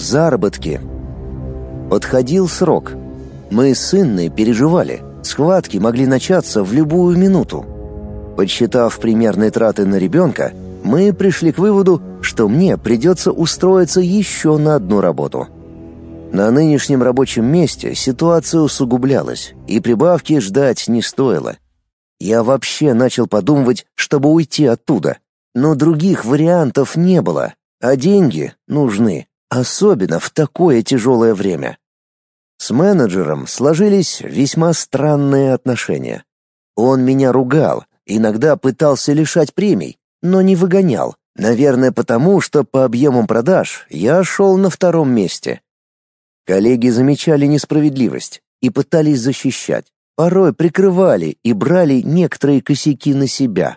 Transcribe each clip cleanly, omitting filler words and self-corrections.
Заработки. Подходил срок. Мы с Инной переживали. Схватки могли начаться в любую минуту. Подсчитав примерные траты на ребенка, мы пришли к выводу, что мне придется устроиться еще на одну работу. На нынешнем рабочем месте ситуация усугублялась, и прибавки ждать не стоило. Я вообще начал подумывать, чтобы уйти оттуда, но других вариантов не было, а деньги нужны, особенно в такое тяжелое время. С менеджером сложились весьма странные отношения. Он меня ругал, иногда пытался лишать премий, но не выгонял, наверное, потому что по объемам продаж я шел на втором месте. Коллеги замечали несправедливость и пытались защищать, порой прикрывали и брали некоторые косяки на себя.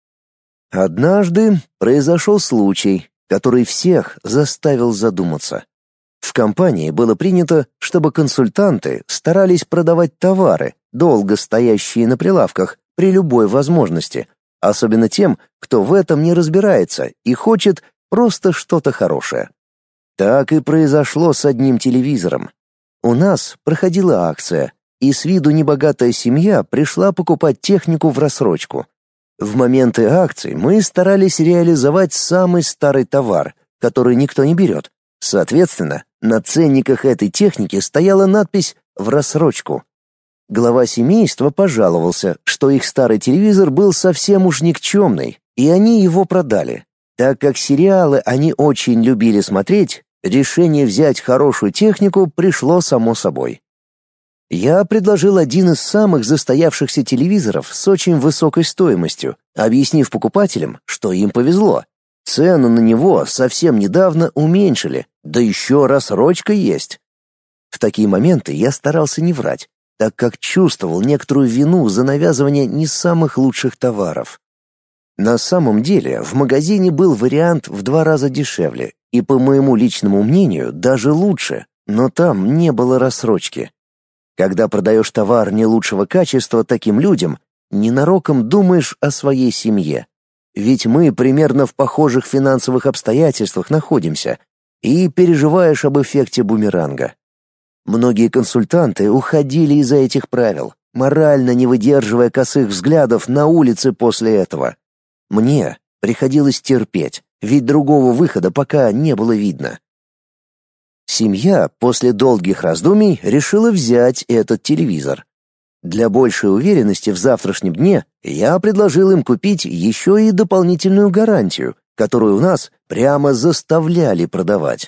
Однажды произошел случай, который всех заставил задуматься. В компании было принято, чтобы консультанты старались продавать товары, долго стоящие на прилавках, при любой возможности, особенно тем, кто в этом не разбирается и хочет просто что-то хорошее. Так и произошло с одним телевизором. У нас проходила акция, и с виду небогатая семья пришла покупать технику в рассрочку. В моменты акций мы старались реализовать самый старый товар, который никто не берет. Соответственно, на ценниках этой техники стояла надпись «В рассрочку». Глава семейства пожаловался, что их старый телевизор был совсем уж никчемный, и они его продали. Так как сериалы они очень любили смотреть, решение взять хорошую технику пришло само собой. Я предложил один из самых застоявшихся телевизоров с очень высокой стоимостью, объяснив покупателям, что им повезло. Цену на него совсем недавно уменьшили, да еще рассрочка есть. В такие моменты я старался не врать, так как чувствовал некоторую вину за навязывание не самых лучших товаров. На самом деле, в магазине был вариант в 2 раза дешевле и, по моему личному мнению, даже лучше, но там не было рассрочки. Когда продаешь товар не лучшего качества таким людям, ненароком думаешь о своей семье. Ведь мы примерно в похожих финансовых обстоятельствах находимся, и переживаешь об эффекте бумеранга. Многие консультанты уходили из-за этих правил, морально не выдерживая косых взглядов на улице после этого. Мне приходилось терпеть, ведь другого выхода пока не было видно. Семья после долгих раздумий решила взять этот телевизор. Для большей уверенности в завтрашнем дне я предложил им купить еще и дополнительную гарантию, которую у нас прямо заставляли продавать.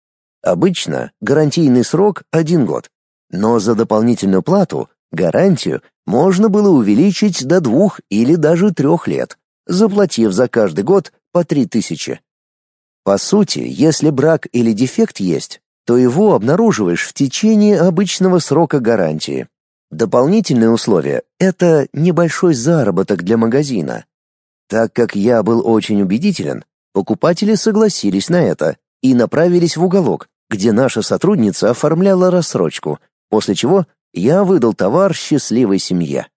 Обычно гарантийный срок 1 год, но за дополнительную плату гарантию можно было увеличить до 2 или даже 3 лет, заплатив за каждый год по 3000. По сути, если брак или дефект есть, то его обнаруживаешь в течение обычного срока гарантии. Дополнительное условие — это небольшой заработок для магазина. Так как я был очень убедителен, покупатели согласились на это и направились в уголок, где наша сотрудница оформляла рассрочку, после чего я выдал товар счастливой семье.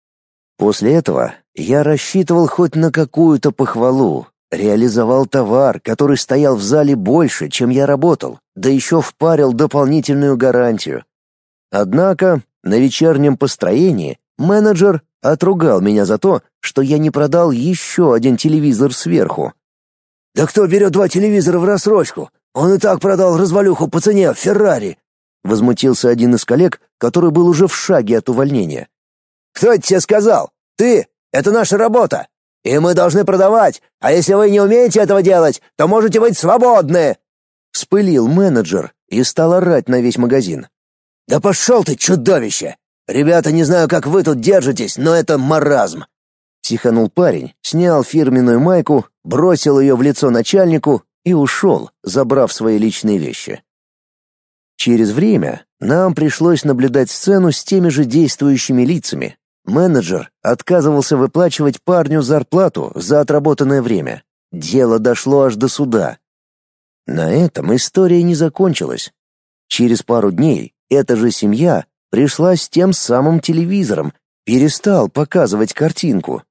После этого я рассчитывал хоть на какую-то похвалу, реализовал товар, который стоял в зале больше, чем я работал, да еще впарил дополнительную гарантию. Однако на вечернем построении менеджер отругал меня за то, что я не продал еще один телевизор сверху. «Да кто берет 2 телевизора в рассрочку? Он и так продал развалюху по цене Феррари!» Возмутился один из коллег, который был уже в шаге от увольнения. «Кто это тебе сказал? Ты! Это наша работа! И мы должны продавать, а если вы не умеете этого делать, то можете быть свободны!» Вспылил менеджер и стал орать на весь магазин. «Да пошел ты, чудовище! Ребята, не знаю, как вы тут держитесь, но это маразм!» Психанул парень, снял фирменную майку, бросил ее в лицо начальнику и ушел, забрав свои личные вещи. Через время нам пришлось наблюдать сцену с теми же действующими лицами. Менеджер отказывался выплачивать парню зарплату за отработанное время. Дело дошло аж до суда. На этом история не закончилась. Через пару дней эта же семья пришла с тем самым телевизором, перестал показывать картинку.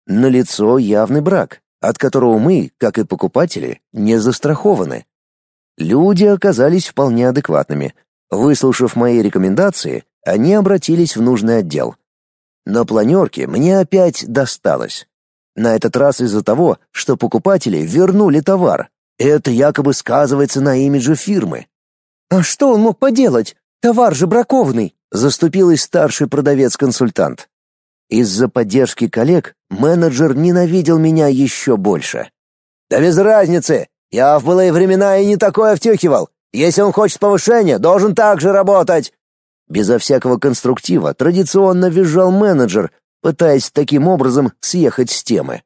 Налицо явный брак, от которого мы, как и покупатели, не застрахованы. Люди оказались вполне адекватными. Выслушав мои рекомендации, они обратились в нужный отдел. На планерке мне опять досталось. На этот раз из-за того, что покупатели вернули товар. Это якобы сказывается на имидже фирмы. «А что он мог поделать? Товар же бракованный!» — заступилась старший продавец-консультант. Из-за поддержки коллег менеджер ненавидел меня еще больше. «Да без разницы! Я в былые времена и не такое втюхивал! Если он хочет повышения, должен так же работать!» Безо всякого конструктива традиционно визжал менеджер, пытаясь таким образом съехать с темы.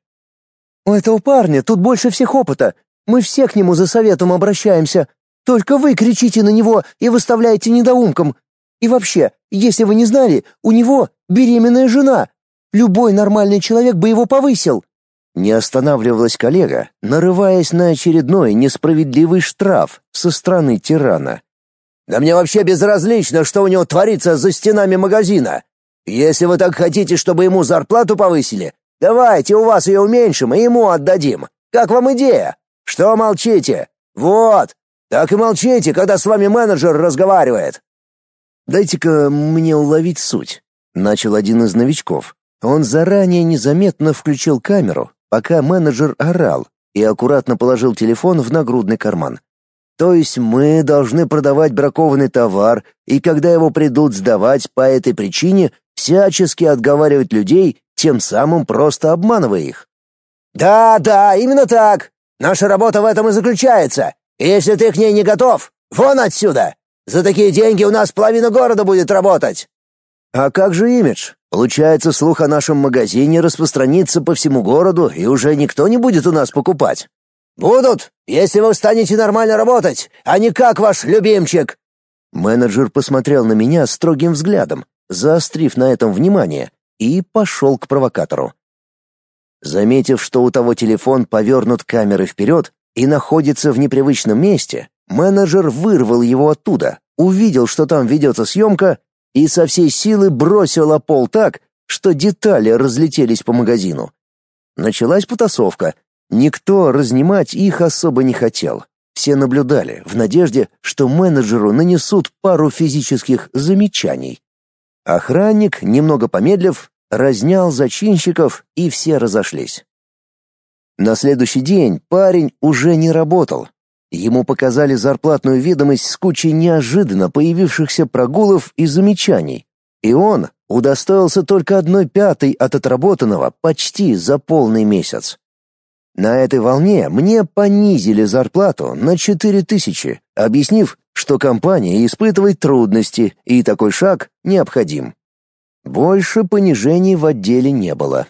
«У этого парня тут больше всех опыта. Мы все к нему за советом обращаемся. Только вы кричите на него и выставляете недоумком. И вообще, если вы не знали, у него беременная жена. Любой нормальный человек бы его повысил». Не останавливалась коллега, нарываясь на очередной несправедливый штраф со стороны тирана. «Да мне вообще безразлично, что у него творится за стенами магазина. Если вы так хотите, чтобы ему зарплату повысили, давайте у вас ее уменьшим и ему отдадим. Как вам идея? Что молчите? Вот, так и молчите, когда с вами менеджер разговаривает». «Дайте-ка мне уловить суть», — начал один из новичков. Он заранее незаметно включил камеру, пока менеджер орал, и аккуратно положил телефон в нагрудный карман. «То есть мы должны продавать бракованный товар, и когда его придут сдавать по этой причине, всячески отговаривать людей, тем самым просто обманывая их?» «Да, именно так. Наша работа в этом и заключается. Если ты к ней не готов, вон отсюда! За такие деньги у нас половина города будет работать!» «А как же имидж? Получается, слух о нашем магазине распространится по всему городу, и уже никто не будет у нас покупать». «Будут, если вы станете нормально работать, а не как ваш любимчик!» Менеджер посмотрел на меня строгим взглядом, заострив на этом внимание, и пошел к провокатору. Заметив, что у того телефон повернут камерой вперед и находится в непривычном месте, менеджер вырвал его оттуда, увидел, что там ведется съемка, и со всей силы бросил о пол так, что детали разлетелись по магазину. Началась потасовка. Никто разнимать их особо не хотел. Все наблюдали, в надежде, что менеджеру нанесут пару физических замечаний. Охранник, немного помедлив, разнял зачинщиков, и все разошлись. На следующий день парень уже не работал. Ему показали зарплатную ведомость с кучей неожиданно появившихся прогулов и замечаний, и он удостоился только 1/5 от отработанного почти за полный месяц. На этой волне мне понизили зарплату на 4000, объяснив, что компания испытывает трудности и такой шаг необходим. Больше понижений в отделе не было.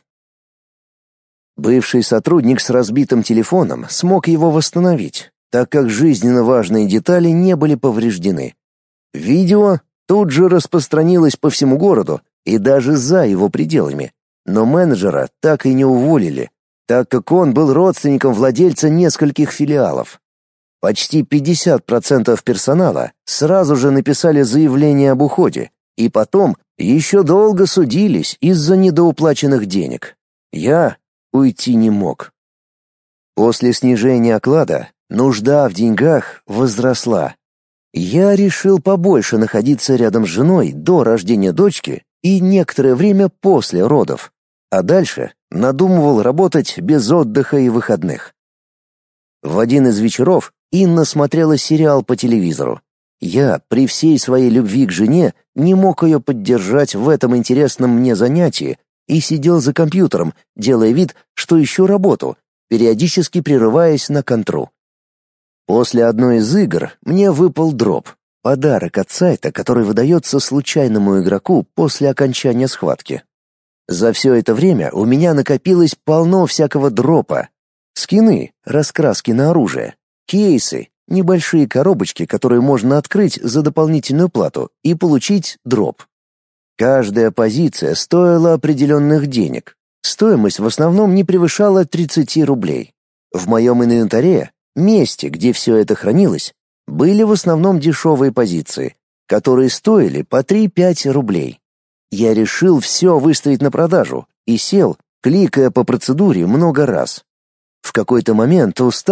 Бывший сотрудник с разбитым телефоном смог его восстановить, так как жизненно важные детали не были повреждены. Видео тут же распространилось по всему городу и даже за его пределами, но менеджера так и не уволили, так как он был родственником владельца нескольких филиалов. Почти 50% персонала сразу же написали заявление об уходе, и потом еще долго судились из-за недоуплаченных денег. Я уйти не мог. После снижения оклада нужда в деньгах возросла. Я решил побольше находиться рядом с женой до рождения дочки и некоторое время после родов, а дальше надумывал работать без отдыха и выходных. В один из вечеров Инна смотрела сериал по телевизору. Я, при всей своей любви к жене, не мог ее поддержать в этом интересном мне занятии и сидел за компьютером, делая вид, что ищу работу, периодически прерываясь на контру. После одной из игр мне выпал дроп, подарок от сайта, который выдается случайному игроку после окончания схватки. За все это время у меня накопилось полно всякого дропа. Скины, раскраски на оружие, кейсы, небольшие коробочки, которые можно открыть за дополнительную плату и получить дроп. Каждая позиция стоила определенных денег. Стоимость в основном не превышала 30 рублей. В моем инвентаре, месте, где все это хранилось, были в основном дешевые позиции, которые стоили по 3-5 рублей. Я решил все выставить на продажу и сел, кликая по процедуре много раз. В какой-то момент устал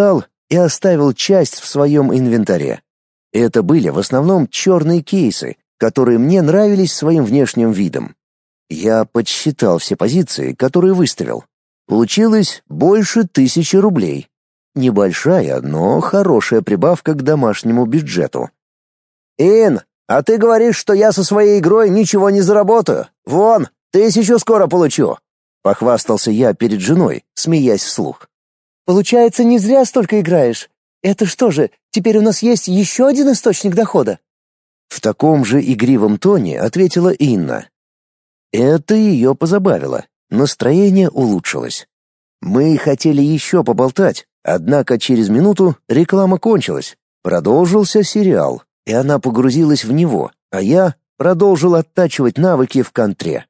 и оставил часть в своем инвентаре. Это были в основном черные кейсы, которые мне нравились своим внешним видом. Я подсчитал все позиции, которые выставил. Получилось больше 1000 рублей. Небольшая, но хорошая прибавка к домашнему бюджету. «Ин, а ты говоришь, что я со своей игрой ничего не заработаю? Вон, 1000 скоро получу!» Похвастался я перед женой, смеясь вслух. «Получается, не зря столько играешь. Это что же, теперь у нас есть еще один источник дохода?» В таком же игривом тоне ответила Инна. Это ее позабавило. Настроение улучшилось. Мы хотели еще поболтать, однако через минуту реклама кончилась. Продолжился сериал, и она погрузилась в него, а я продолжил оттачивать навыки в контре.